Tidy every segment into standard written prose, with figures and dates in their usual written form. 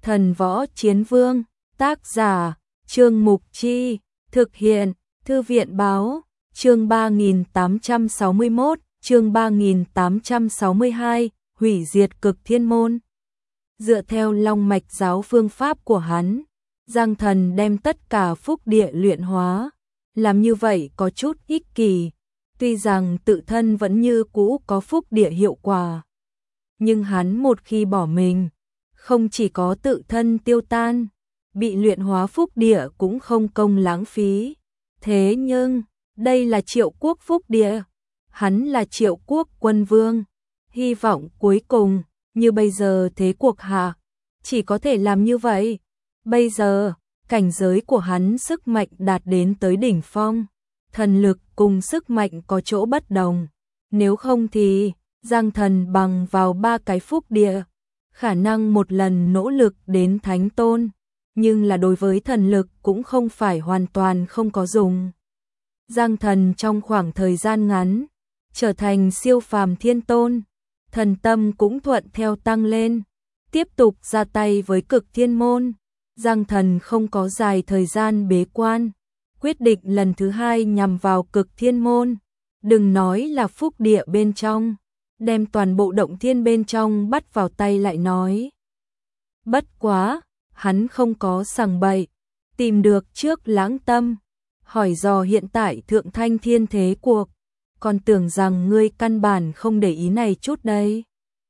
Thần Võ Chiến Vương, tác giả, Trương Mục Chi, thực hiện, Thư viện Báo, chương 3861, chương 3862, hủy diệt Cực Thiên Môn. Dựa theo Long Mạch giáo phương pháp của hắn, Giang Thần đem tất cả phúc địa luyện hóa. Làm như vậy có chút ích kỷ, tuy rằng tự thân vẫn như cũ có phúc địa hiệu quả. Nhưng hắn một khi bỏ mình, không chỉ có tự thân tiêu tan, bị luyện hóa phúc địa cũng không công lãng phí. Thế nhưng, đây là Triệu Quốc phúc địa, hắn là Triệu Quốc quân vương, hy vọng cuối cùng, như bây giờ thế cuộc hạ, chỉ có thể làm như vậy. Bây giờ, cảnh giới của hắn sức mạnh đạt đến tới đỉnh phong, thần lực cùng sức mạnh có chỗ bất đồng. Nếu không thì, Giang Thần bằng vào 3 cái phúc địa, khả năng một lần nỗ lực đến thánh tôn, nhưng là đối với thần lực cũng không phải hoàn toàn không có dùng. Giang Thần trong khoảng thời gian ngắn, trở thành siêu phàm thiên tôn, thần tâm cũng thuận theo tăng lên, tiếp tục ra tay với Cực Thiên Môn. Giang Thần không có dài thời gian bế quan, quyết định lần thứ 2 nhằm vào Cực Thiên Môn. Đừng nói là phúc địa bên trong, đem toàn bộ động thiên bên trong bắt vào tay lại nói. Bất quá, hắn không có sằng bậy, tìm được trước Lãng Tâm, hỏi dò hiện tại Thượng Thanh Thiên thế cuộc, còn tưởng rằng ngươi căn bản không để ý này chút đây.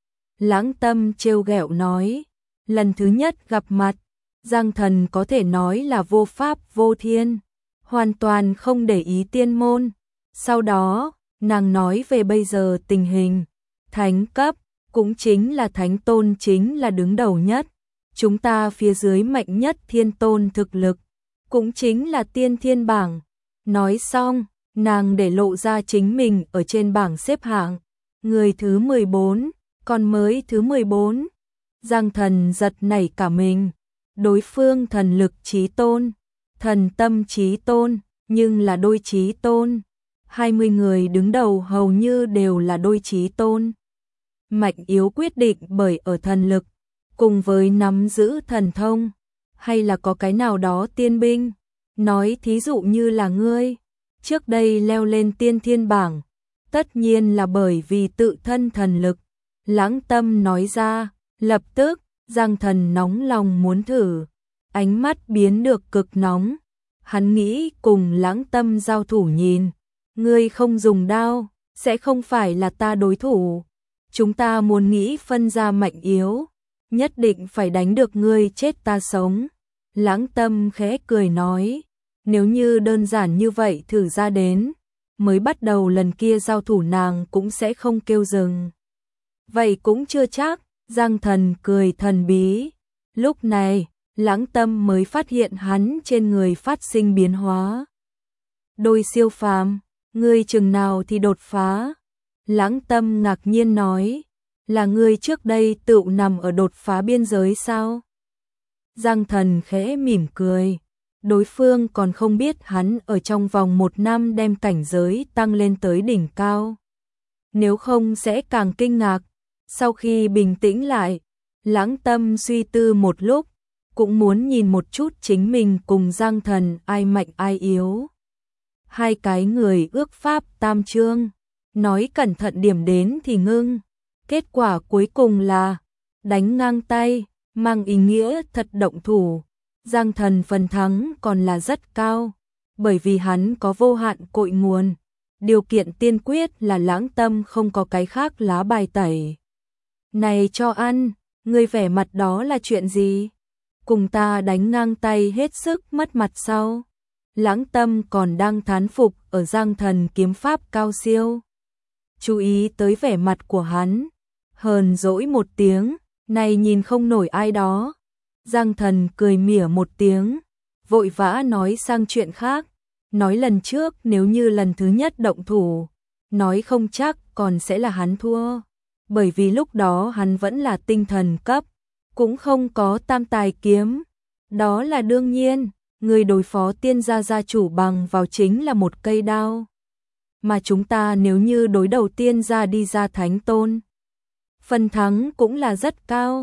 Lãng Tâm trêu ghẹo nói, lần thứ nhất gặp mặt, Giang Thần có thể nói là vô pháp vô thiên, hoàn toàn không để ý tiên môn. Sau đó, nàng nói về bây giờ tình hình, thánh cấp, cũng chính là thánh tôn chính là đứng đầu nhất. Chúng ta phía dưới mạnh nhất thiên tôn thực lực, cũng chính là tiên thiên bảng. Nói xong, nàng để lộ ra chính mình ở trên bảng xếp hạng, người thứ 14, còn mới thứ 14. Giang Thần giật nảy cả mình, đối phương thần lực chí tôn, thần tâm chí tôn, nhưng là đôi chí tôn. 20 người đứng đầu hầu như đều là đôi chí tôn. Mạnh yếu quyết định bởi ở thần lực, cùng với nắm giữ thần thông, hay là có cái nào đó tiên binh. Nói thí dụ như là ngươi, trước đây leo lên tiên thiên bảng, tất nhiên là bởi vì tự thân thần lực. Lãng Tâm nói ra, lập tức, Giang Thần nóng lòng muốn thử, ánh mắt biến được cực nóng. Hắn nghĩ cùng Lãng Tâm giao thủ nhìn, ngươi không dùng đao, sẽ không phải là ta đối thủ. Chúng ta muốn nghĩ phân ra mạnh yếu, nhất định phải đánh được ngươi chết ta sống. Lãng Tâm khẽ cười nói, nếu như đơn giản như vậy thử ra đến, mới bắt đầu lần kia giao thủ nàng cũng sẽ không kêu dừng. Vậy cũng chưa chắc. Giang Thần cười thần bí. Lúc này, Lãng Tâm mới phát hiện hắn trên người phát sinh biến hóa. Đôi siêu phàm, ngươi chừng nào thì đột phá? Lãng Tâm ngạc nhiên nói, là ngươi trước đây tự nằm ở đột phá biên giới sao? Giang Thần khẽ mỉm cười, đối phương còn không biết hắn ở trong vòng 1 năm đem cảnh giới tăng lên tới đỉnh cao. Nếu không sẽ càng kinh ngạc. Sau khi bình tĩnh lại, Lãng Tâm suy tư một lúc, cũng muốn nhìn một chút chính mình cùng Giang Thần ai mạnh ai yếu. Hai cái người ước pháp tam chương, nói cẩn thận điểm đến thì ngưng. Kết quả cuối cùng là đánh ngang tay, mang ý nghĩa thật động thủ. Giang Thần phần thắng còn là rất cao, bởi vì hắn có vô hạn cội nguồn. Điều kiện tiên quyết là Lãng Tâm không có cái khác lá bài tẩy. Này cho ăn, ngươi vẻ mặt đó là chuyện gì? Cùng ta đánh ngang tay hết sức mất mặt sao? Lãng Tâm còn đang thán phục ở Giang Thần kiếm pháp cao siêu. Chú ý tới vẻ mặt của hắn, hờn dỗi một tiếng, này nhìn không nổi ai đó. Giang Thần cười mỉa một tiếng, vội vã nói sang chuyện khác. Nói lần trước nếu như lần thứ nhất động thủ, nói không chắc còn sẽ là hắn thua. Bởi vì lúc đó hắn vẫn là tinh thần cấp, cũng không có tam tài kiếm. Đó là đương nhiên, người đối phó tiên gia gia chủ bằng vào chính là một cây đao. Mà chúng ta nếu như đối đầu tiên gia đi ra thánh tôn, phần thắng cũng là rất cao.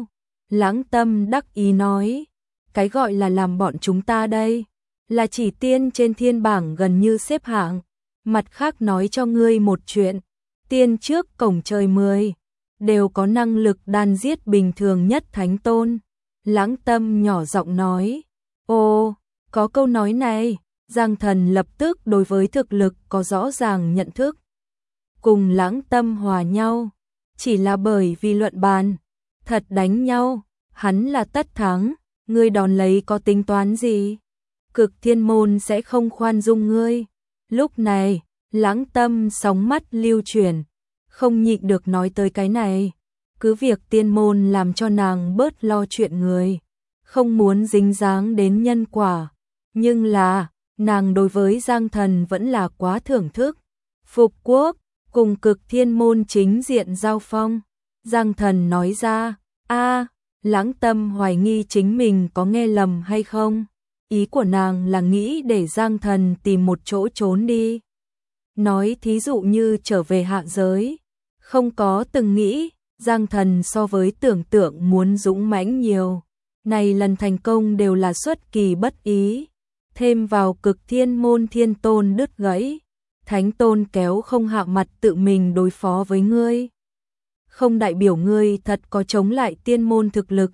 Lãng Tâm đắc ý nói, cái gọi là làm bọn chúng ta đây, là chỉ tiên trên thiên bảng gần như xếp hạng. Mặt khác nói cho ngươi một chuyện, tiên trước cổng trời 10, đều có năng lực đan giết bình thường nhất thánh tôn. Lãng Tâm nhỏ giọng nói, ồ, có câu nói này, Giang Thần lập tức đối với thực lực có rõ ràng nhận thức. Cùng Lãng Tâm hòa nhau, chỉ là bởi vì luận bàn, thật đánh nhau, hắn là tất thắng, ngươi đón lấy có tính toán gì? Cực Thiên môn sẽ không khoan dung ngươi. Lúc này, Lãng Tâm sóng mắt lưu chuyển, không nhịn được nói tới cái này. Cứ việc tiên môn làm cho nàng bớt lo chuyện người, không muốn dính dáng đến nhân quả. Nhưng là, nàng đối với Giang Thần vẫn là quá thưởng thức. Phục quốc, cùng Cực Thiên môn chính diện giao phong. Giang Thần nói ra, Lãng Tâm hoài nghi chính mình có nghe lầm hay không. Ý của nàng là nghĩ để Giang Thần tìm một chỗ trốn đi. Nói thí dụ như trở về hạ giới. Không có từng nghĩ, Giang Thần so với tưởng tượng muốn dũng mãnh nhiều. Này lần thành công đều là xuất kỳ bất ý. Thêm vào Cực Thiên môn thiên tôn đứt gãy. Thánh tôn kéo không hạ mặt tự mình đối phó với ngươi. Không đại biểu ngươi thật có chống lại tiên môn thực lực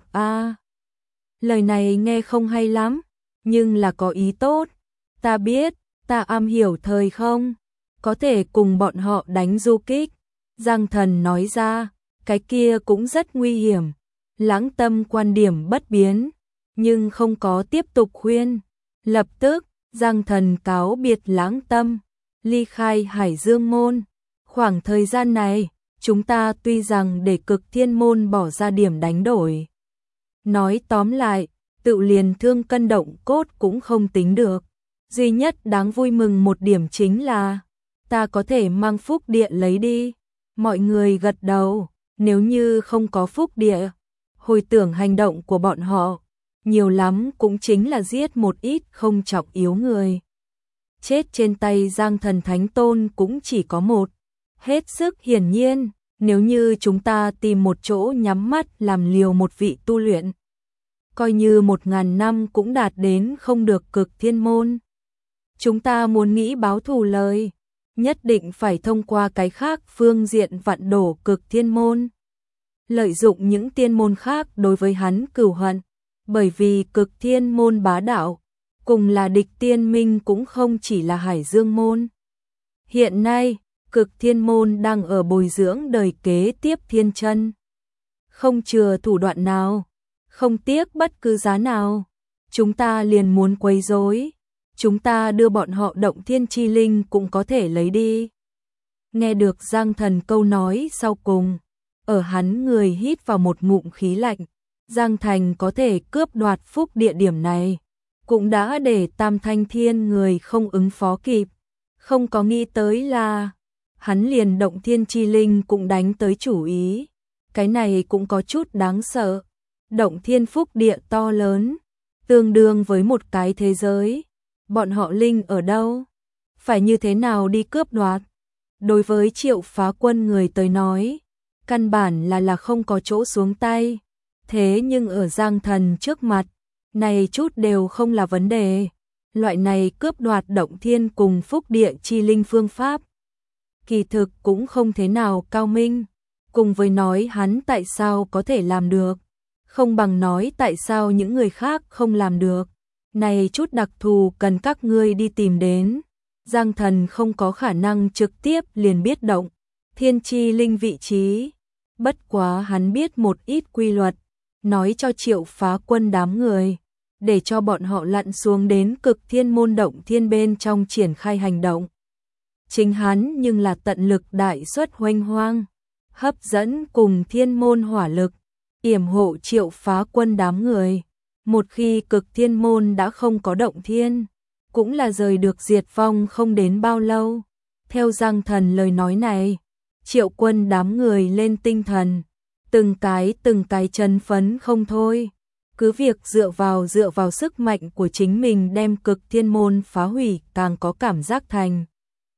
Lời này nghe không hay lắm, nhưng là có ý tốt. Ta biết, ta am hiểu thời không, có thể cùng bọn họ đánh du kích. Giang Thần nói ra, cái kia cũng rất nguy hiểm. Lãng Tâm quan điểm bất biến, nhưng không có tiếp tục khuyên. Lập tức, Giang Thần cáo biệt Lãng Tâm, ly khai Hải Dương môn. Khoảng thời gian này, chúng ta tuy rằng để Cực Thiên môn bỏ ra điểm đánh đổi. Nói tóm lại, tự liền thương cân động cốt cũng không tính được. Duy nhất đáng vui mừng một điểm chính là, ta có thể mang phúc địa lấy đi. Mọi người gật đầu, nếu như không có phúc địa, hồi tưởng hành động của bọn họ, nhiều lắm cũng chính là giết một ít không trọng yếu người. Chết trên tay Giang Thần Thánh Tôn cũng chỉ có một. Hết sức hiển nhiên, nếu như chúng ta tìm một chỗ nhắm mắt làm liều một vị tu luyện, coi như 1000 năm cũng đạt đến không được Cực Thiên môn. Chúng ta muốn nghĩ báo thù lời, nhất định phải thông qua cái khác phương diện vặn đổ Cực Thiên môn. Lợi dụng những tiên môn khác đối với hắn cừu hận, bởi vì Cực Thiên môn bá đạo, cùng là địch tiên minh cũng không chỉ là Hải Dương môn. Hiện nay, Cực Thiên môn đang ở bồi dưỡng đời kế tiếp Thiên Chân. Không chừa thủ đoạn nào, không tiếc bất cứ giá nào, chúng ta liền muốn quấy rối. Chúng ta đưa bọn họ động thiên chi linh cũng có thể lấy đi. Nghe được Giang Thần câu nói sau cùng, ở hắn người hít vào một ngụm khí lạnh. Giang Thành có thể cướp đoạt phúc địa điểm này, cũng đã để Tam Thanh Thiên người không ứng phó kịp. Không có nghĩ tới là, hắn liền động thiên chi linh cũng đánh tới chủ ý. Cái này cũng có chút đáng sợ. Động thiên phúc địa to lớn, tương đương với một cái thế giới. Bọn họ linh ở đâu? Phải như thế nào đi cướp đoạt? Đối với Triệu Phá Quân người tới nói, căn bản là không có chỗ xuống tay. Thế nhưng ở Giang Thần trước mặt, này chút đều không là vấn đề. Loại này cướp đoạt động thiên cùng phúc địa chi linh phương pháp, kỳ thực cũng không thế nào cao minh. Cùng với nói hắn tại sao có thể làm được, không bằng nói tại sao những người khác không làm được. Này chút đặc thù cần các ngươi đi tìm đến. Giang Thần không có khả năng trực tiếp liền biết động thiên chi linh vị trí. Bất quá hắn biết một ít quy luật, nói cho Triệu Phá Quân đám người, để cho bọn họ lặn xuống đến Cực Thiên môn động thiên bên trong triển khai hành động. Chính hắn nhưng là tận lực đại xuất hoành hoang, hấp dẫn cùng thiên môn hỏa lực, yểm hộ Triệu Phá Quân đám người. Một khi Cực Thiên môn đã không có động thiên, cũng là rời được diệt vong không đến bao lâu. Theo Giang Thần lời nói này, Triệu Quân đám người lên tinh thần, từng cái chấn phấn không thôi. Cứ việc dựa vào sức mạnh của chính mình đem Cực Thiên môn phá hủy càng có cảm giác thành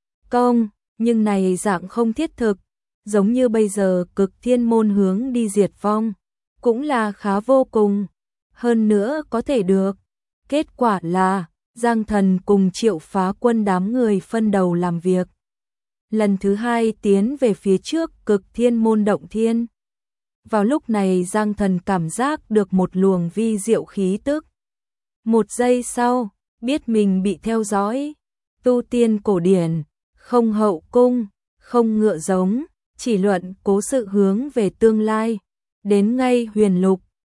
công, nhưng này dạng không thiết thực, giống như bây giờ Cực Thiên môn hướng đi diệt vong, cũng là khá vô cùng, hơn nữa có thể được. Kết quả là, Giang Thần cùng Triệu Phá Quân đám người phân đầu làm việc. Lần thứ hai tiến về phía trước Cực Thiên Môn Động Thiên. Vào lúc này Giang Thần cảm giác được một luồng vi diệu khí tức. Một giây sau, biết mình bị theo dõi. Tu tiên cổ điển, không hậu cung, không ngựa giống, chỉ luận cố sự hướng về tương lai. Đến ngay huyền lục,